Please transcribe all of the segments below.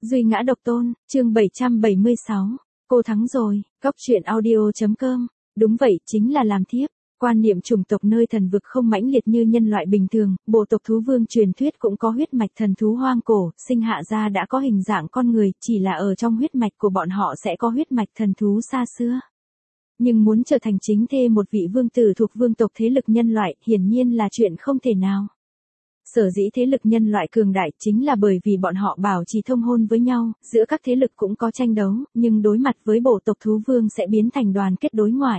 Duy ngã độc tôn, chương 776. Cô thắng rồi, góc truyện audio.com. Đúng vậy, chính là làm thiếp. Quan niệm chủng tộc nơi thần vực không mãnh liệt như nhân loại bình thường, bộ tộc thú vương truyền thuyết cũng có huyết mạch thần thú hoang cổ, sinh hạ ra đã có hình dạng con người, chỉ là ở trong huyết mạch của bọn họ sẽ có huyết mạch thần thú xa xưa. Nhưng muốn trở thành chính thê một vị vương tử thuộc vương tộc thế lực nhân loại, hiển nhiên là chuyện không thể nào. Sở dĩ thế lực nhân loại cường đại chính là bởi vì bọn họ bảo trì thông hôn với nhau, giữa các thế lực cũng có tranh đấu, nhưng đối mặt với bộ tộc thú vương sẽ biến thành đoàn kết đối ngoại.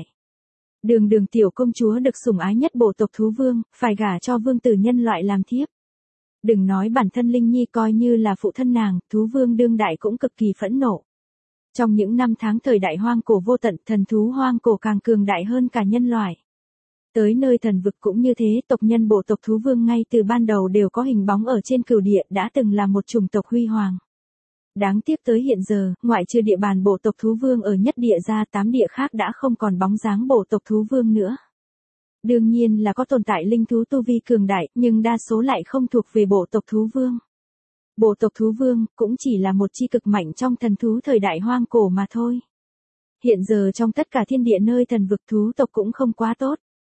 Đường tiểu công chúa được sủng ái nhất bộ tộc thú vương, phải gả cho vương tử nhân loại làm thiếp. Đừng nói bản thân Linh Nhi coi như là phụ thân nàng, thú vương đương đại cũng cực kỳ phẫn nộ. Trong những năm tháng thời đại hoang cổ vô tận, thần thú hoang cổ càng cường đại hơn cả nhân loại. Tới nơi thần vực cũng như thế, tộc nhân bộ tộc thú vương ngay từ ban đầu đều có hình bóng ở trên cửu địa, đã từng là một chủng tộc huy hoàng. Đáng tiếc tới hiện giờ, ngoại trừ địa bàn bộ tộc thú vương ở nhất địa ra, 8 địa khác đã không còn bóng dáng bộ tộc thú vương nữa. Đương nhiên là có tồn tại linh thú tu vi cường đại, nhưng đa số lại không thuộc về bộ tộc thú vương. Bộ tộc thú vương cũng chỉ là một chi cực mạnh trong thần thú thời đại hoang cổ mà thôi. Hiện giờ trong tất cả thiên địa nơi thần vực thú tộc cũng không quá tốt.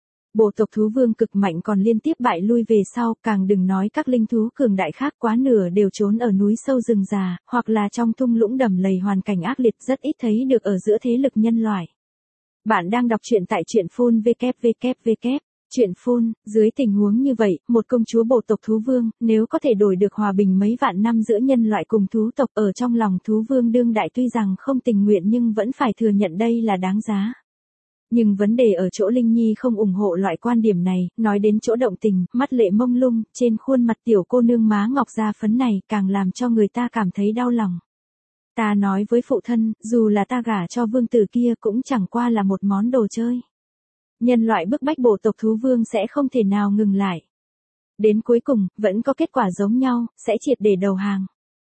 Bộ tộc thú vương cực mạnh còn liên tiếp bại lui về sau, càng đừng nói các linh thú cường đại khác, quá nửa đều trốn ở núi sâu rừng già, hoặc là trong thung lũng đầm lầy hoàn cảnh ác liệt, rất ít thấy được ở giữa thế lực nhân loại. Bạn đang đọc truyện tại truyện phun www. Truyện phun, dưới tình huống như vậy, một công chúa bộ tộc thú vương, nếu có thể đổi được hòa bình mấy vạn năm giữa nhân loại cùng thú tộc, ở trong lòng thú vương đương đại tuy rằng không tình nguyện nhưng vẫn phải thừa nhận đây là đáng giá. Nhưng vấn đề ở chỗ Linh Nhi không ủng hộ loại quan điểm này, nói đến chỗ động tình, mắt lệ mông lung, trên khuôn mặt tiểu cô nương má ngọc da phấn này, càng làm cho người ta cảm thấy đau lòng. Ta nói với phụ thân, dù là ta gả cho vương tử kia cũng chẳng qua là một món đồ chơi. Nhân loại bức bách bộ tộc thú vương sẽ không thể nào ngừng lại. Đến cuối cùng, vẫn có kết quả giống nhau, sẽ triệt để đầu hàng.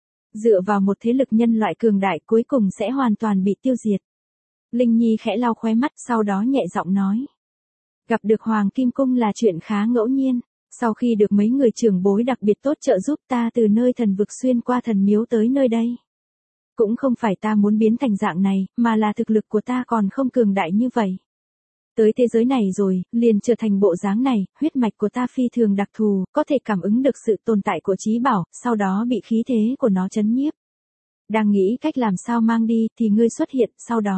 Dựa vào một thế lực nhân loại cường đại cuối cùng sẽ hoàn toàn bị tiêu diệt. Linh Nhi khẽ lau khóe mắt, sau đó nhẹ giọng nói. Gặp được Hoàng Kim Cung là chuyện khá ngẫu nhiên. Sau khi được mấy người trưởng bối đặc biệt tốt trợ giúp, ta từ nơi thần vực xuyên qua thần miếu tới nơi đây. Cũng không phải ta muốn biến thành dạng này, mà là thực lực của ta còn không cường đại như vậy. Tới thế giới này rồi, liền trở thành bộ dáng này, huyết mạch của ta phi thường đặc thù, có thể cảm ứng được sự tồn tại của trí bảo, sau đó bị khí thế của nó chấn nhiếp. Đang nghĩ cách làm sao mang đi, thì ngươi xuất hiện,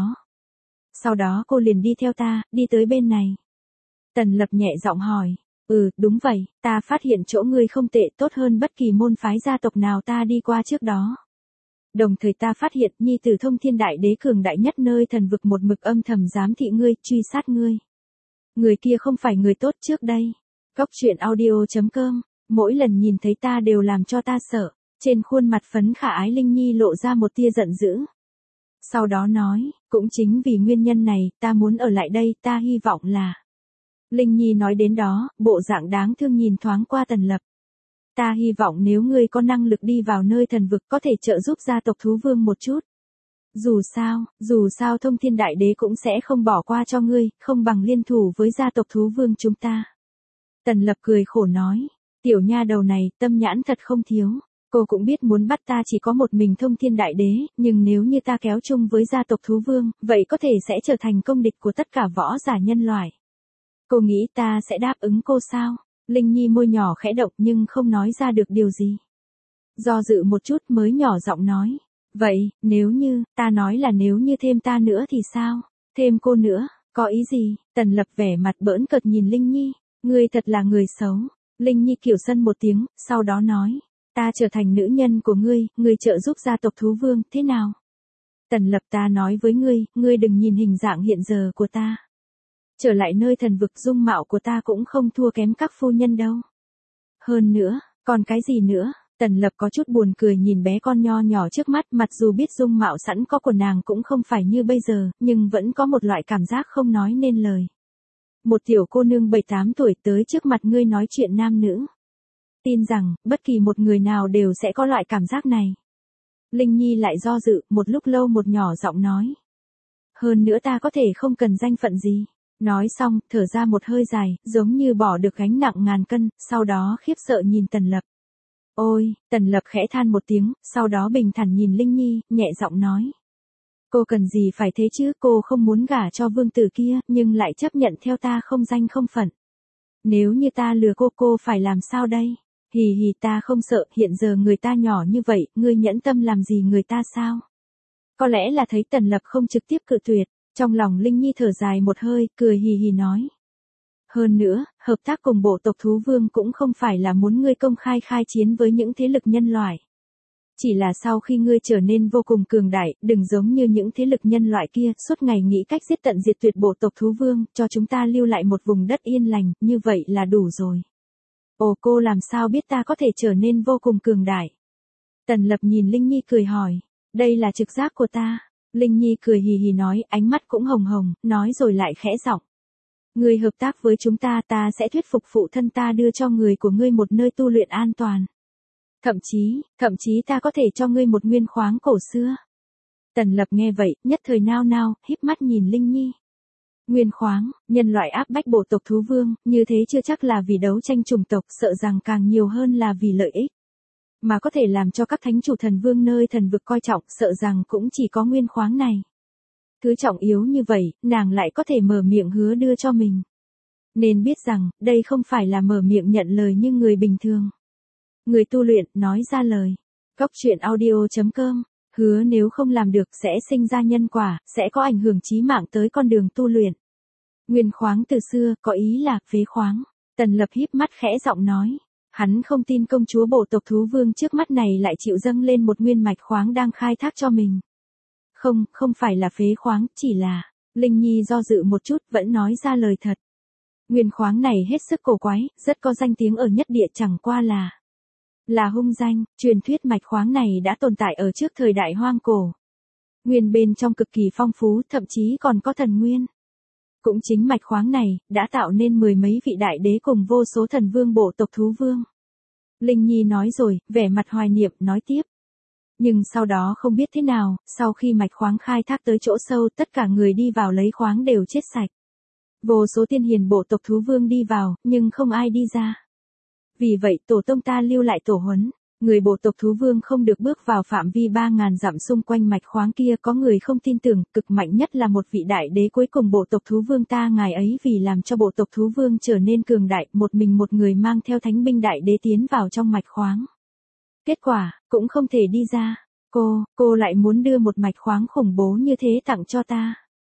Sau đó cô liền đi theo ta, đi tới bên này. Tần Lập nhẹ giọng hỏi, đúng vậy, ta phát hiện chỗ ngươi không tệ, tốt hơn bất kỳ môn phái gia tộc nào ta đi qua trước đó. Đồng thời ta phát hiện nhi tử Thông Thiên Đại Đế cường đại nhất nơi thần vực một mực âm thầm giám thị ngươi, truy sát ngươi. Người kia không phải người tốt trước đây. Góc truyện audio.com, mỗi lần nhìn thấy ta đều làm cho ta sợ. Trên khuôn mặt phấn khả ái Linh Nhi lộ ra một tia giận dữ. Sau đó nói, cũng chính vì nguyên nhân này, ta muốn ở lại đây, ta hy vọng là. Linh Nhi nói đến đó, bộ dạng đáng thương nhìn thoáng qua Tần Lập. Ta hy vọng nếu ngươi có năng lực đi vào nơi thần vực có thể trợ giúp gia tộc thú vương một chút. Dù sao Thông Thiên Đại Đế cũng sẽ không bỏ qua cho ngươi, không bằng liên thủ với gia tộc thú vương chúng ta. Tần Lập cười khổ nói, tiểu nha đầu này, tâm nhãn thật không thiếu. Cô cũng biết muốn bắt ta chỉ có một mình Thông Thiên Đại Đế, nhưng nếu như ta kéo chung với gia tộc thú vương, vậy có thể sẽ trở thành công địch của tất cả võ giả nhân loại. Cô nghĩ ta sẽ đáp ứng cô sao? Linh Nhi môi nhỏ khẽ động nhưng không nói ra được điều gì. Do dự một chút mới nhỏ giọng nói. Vậy, ta nói là nếu như thêm ta nữa thì sao? Thêm cô nữa, có ý gì? Tần Lập vẻ mặt bỡn cợt nhìn Linh Nhi. Ngươi thật là người xấu. Linh Nhi kiều sân một tiếng, sau đó nói. Ta trở thành nữ nhân của ngươi trợ giúp gia tộc thú vương, thế nào? Tần Lập, ta nói với ngươi đừng nhìn hình dạng hiện giờ của ta. Trở lại nơi thần vực, dung mạo của ta cũng không thua kém các phu nhân đâu. Hơn nữa, còn cái gì nữa? Tần Lập có chút buồn cười nhìn bé con nho nhỏ trước mắt, mặc dù biết dung mạo sẵn có của nàng cũng không phải như bây giờ, nhưng vẫn có một loại cảm giác không nói nên lời. Một tiểu cô nương 7-8 tuổi tới trước mặt ngươi nói chuyện nam nữ. Tin rằng, bất kỳ một người nào đều sẽ có loại cảm giác này. Linh Nhi lại do dự, một lúc lâu một nhỏ giọng nói. Hơn nữa ta có thể không cần danh phận gì. Nói xong, thở ra một hơi dài, giống như bỏ được gánh nặng ngàn cân, sau đó khiếp sợ nhìn Tần Lập. Ôi, Tần Lập khẽ than một tiếng, sau đó bình thản nhìn Linh Nhi, nhẹ giọng nói. Cô cần gì phải thế chứ, cô không muốn gả cho vương tử kia, nhưng lại chấp nhận theo ta không danh không phận. Nếu như ta lừa cô phải làm sao đây? Hì hì, ta không sợ, hiện giờ người ta nhỏ như vậy, ngươi nhẫn tâm làm gì người ta sao? Có lẽ là thấy Tần Lập không trực tiếp cự tuyệt, trong lòng Linh Nhi thở dài một hơi, cười hì hì nói. Hơn nữa, hợp tác cùng bộ tộc thú vương cũng không phải là muốn ngươi công khai khai chiến với những thế lực nhân loại. Chỉ là sau khi ngươi trở nên vô cùng cường đại, đừng giống như những thế lực nhân loại kia, suốt ngày nghĩ cách giết tận diệt tuyệt bộ tộc thú vương, cho chúng ta lưu lại một vùng đất yên lành, như vậy là đủ rồi. Ồ, cô làm sao biết ta có thể trở nên vô cùng cường đại? Tần Lập nhìn Linh Nhi cười hỏi, đây là trực giác của ta. Linh Nhi cười hì hì nói, ánh mắt cũng hồng hồng, nói rồi lại khẽ giọng. Ngươi hợp tác với chúng ta, ta sẽ thuyết phục phụ thân ta đưa cho người của ngươi một nơi tu luyện an toàn. Thậm chí ta có thể cho ngươi một nguyên khoáng cổ xưa. Tần Lập nghe vậy, nhất thời nao nao, híp mắt nhìn Linh Nhi. Nguyên khoáng, nhân loại áp bách bộ tộc thú vương, như thế chưa chắc là vì đấu tranh chủng tộc, sợ rằng càng nhiều hơn là vì lợi ích. Mà có thể làm cho các thánh chủ thần vương nơi thần vực coi trọng, sợ rằng cũng chỉ có nguyên khoáng này. Thứ trọng yếu như vậy, nàng lại có thể mở miệng hứa đưa cho mình. Nên biết rằng, đây không phải là mở miệng nhận lời như người bình thường. Người tu luyện, nói ra lời. Cóc truyện audio.com, hứa nếu không làm được sẽ sinh ra nhân quả, sẽ có ảnh hưởng chí mạng tới con đường tu luyện. Nguyên khoáng từ xưa, có ý là, phế khoáng. Tần Lập híp mắt khẽ giọng nói. Hắn không tin công chúa bộ tộc thú vương trước mắt này lại chịu dâng lên một nguyên mạch khoáng đang khai thác cho mình. Không phải là phế khoáng, chỉ là, Linh Nhi do dự một chút, vẫn nói ra lời thật. Nguyên khoáng này hết sức cổ quái, rất có danh tiếng ở nhất địa, chẳng qua là hung danh. Truyền thuyết mạch khoáng này đã tồn tại ở trước thời đại hoang cổ. Nguyên bên trong cực kỳ phong phú, thậm chí còn có thần nguyên. Cũng chính mạch khoáng này, đã tạo nên mười mấy vị đại đế cùng vô số thần vương bộ tộc thú vương. Linh Nhi nói rồi, vẻ mặt hoài niệm, nói tiếp. Nhưng sau đó không biết thế nào, sau khi mạch khoáng khai thác tới chỗ sâu, tất cả người đi vào lấy khoáng đều chết sạch. Vô số tiên hiền bộ tộc thú vương đi vào, nhưng không ai đi ra. Vì vậy tổ tông ta lưu lại tổ huấn, người bộ tộc thú vương không được bước vào phạm vi 3.000 dặm xung quanh mạch khoáng kia. Có người không tin tưởng, cực mạnh nhất là một vị đại đế cuối cùng bộ tộc thú vương ta, ngài ấy vì làm cho bộ tộc thú vương trở nên cường đại, một mình một người mang theo thánh binh đại đế tiến vào trong mạch khoáng. Kết quả, cũng không thể đi ra. Cô lại muốn đưa một mạch khoáng khủng bố như thế tặng cho ta.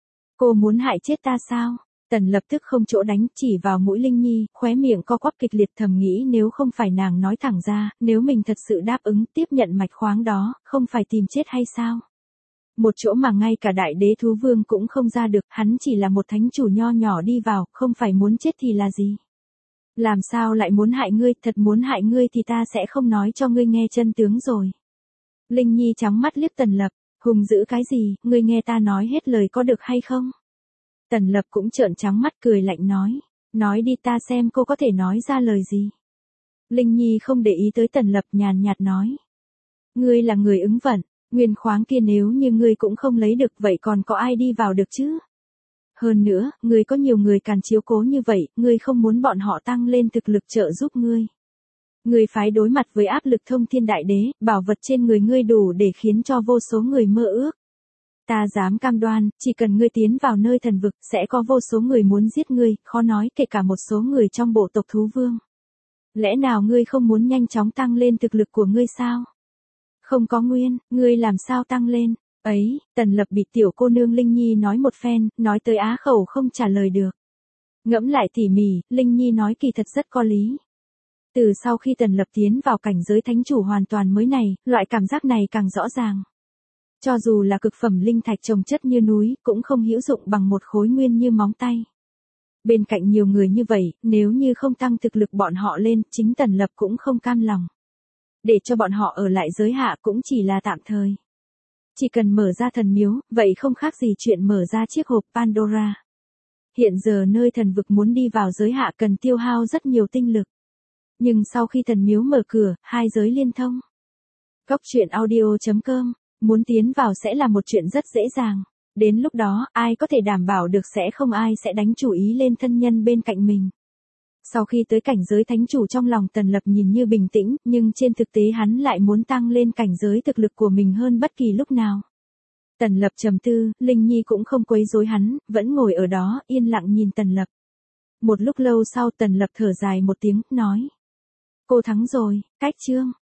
Cô muốn hại chết ta sao? Tần Lập tức không chỗ đánh, chỉ vào mũi Linh Nhi, khóe miệng co quắp kịch liệt, thầm nghĩ nếu không phải nàng nói thẳng ra, nếu mình thật sự đáp ứng tiếp nhận mạch khoáng đó, không phải tìm chết hay sao? Một chỗ mà ngay cả đại đế thú vương cũng không ra được, hắn chỉ là một thánh chủ nho nhỏ đi vào, không phải muốn chết thì là gì? Làm sao lại muốn hại ngươi, thật muốn hại ngươi thì ta sẽ không nói cho ngươi nghe chân tướng rồi. Linh Nhi trắng mắt liếc Tần Lập, hùng dữ cái gì, ngươi nghe ta nói hết lời có được hay không? Tần Lập cũng trợn trắng mắt cười lạnh nói đi, ta xem cô có thể nói ra lời gì. Linh Nhi không để ý tới Tần Lập, nhàn nhạt nói. Ngươi là người ứng vận, nguyên khoáng kia nếu như ngươi cũng không lấy được vậy còn có ai đi vào được chứ? Hơn nữa, ngươi có nhiều người càn chiếu cố như vậy, ngươi không muốn bọn họ tăng lên thực lực trợ giúp ngươi. Ngươi phải đối mặt với áp lực thông thiên đại đế, bảo vật trên người ngươi đủ để khiến cho vô số người mơ ước. Ta dám cam đoan, chỉ cần ngươi tiến vào nơi thần vực, sẽ có vô số người muốn giết ngươi, khó nói kể cả một số người trong bộ tộc thú vương. Lẽ nào ngươi không muốn nhanh chóng tăng lên thực lực của ngươi sao? Không có nguyên, ngươi làm sao tăng lên? Ấy, Tần Lập bị tiểu cô nương Linh Nhi nói một phen, nói tới á khẩu không trả lời được. Ngẫm lại tỉ mỉ, Linh Nhi nói kỳ thật rất có lý. Từ sau khi Tần Lập tiến vào cảnh giới thánh chủ hoàn toàn mới này, loại cảm giác này càng rõ ràng. Cho dù là cực phẩm linh thạch chồng chất như núi, cũng không hữu dụng bằng một khối nguyên như móng tay. Bên cạnh nhiều người như vậy, nếu như không tăng thực lực bọn họ lên, chính Tần Lập cũng không cam lòng. Để cho bọn họ ở lại giới hạ cũng chỉ là tạm thời. Chỉ cần mở ra thần miếu, vậy không khác gì chuyện mở ra chiếc hộp Pandora. Hiện giờ nơi thần vực muốn đi vào giới hạ cần tiêu hao rất nhiều tinh lực. Nhưng sau khi thần miếu mở cửa, hai giới liên thông. Cóc truyện audio.com, muốn tiến vào sẽ là một chuyện rất dễ dàng. Đến lúc đó, ai có thể đảm bảo được sẽ không ai sẽ đánh chủ ý lên thân nhân bên cạnh mình. Sau khi tới cảnh giới thánh chủ trong lòng Tần Lập nhìn như bình tĩnh, nhưng trên thực tế hắn lại muốn tăng lên cảnh giới thực lực của mình hơn bất kỳ lúc nào. Tần Lập trầm tư, Linh Nhi cũng không quấy rối hắn, vẫn ngồi ở đó, yên lặng nhìn Tần Lập. Một lúc lâu sau Tần Lập thở dài một tiếng, nói. Cô thắng rồi, cách chương.